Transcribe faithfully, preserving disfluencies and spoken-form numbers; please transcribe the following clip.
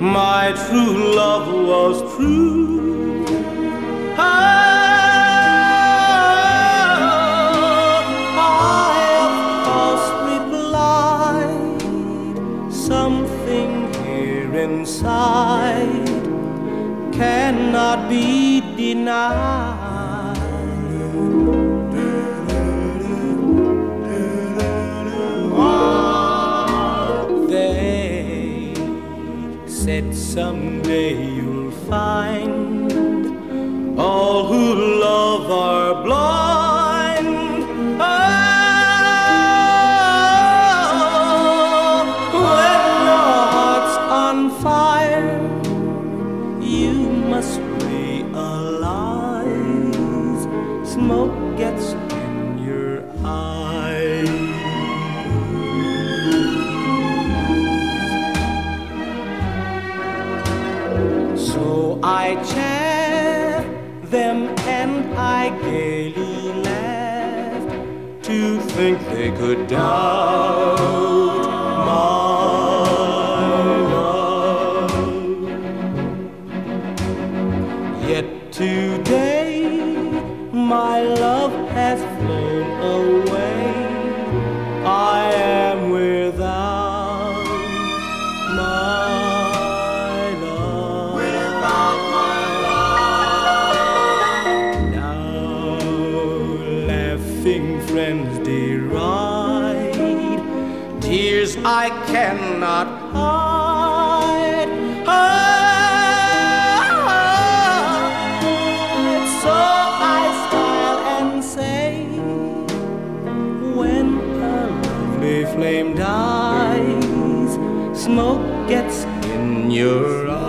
my true love was true. Oh, I of course replied, something here inside cannot be denied. They said someday you'll find all who love are blind. Oh, when your heart's on fire, you must realize smoke gets in your eyes. So I chaff them and I gaily laughed to think they could doubt my love. Yet today my love has flown away. I am without my love. Without my love. Now laughing friends deride, tears I cannot hide. So I smile and say, when a lovely flame dies, smoke gets in your eyes.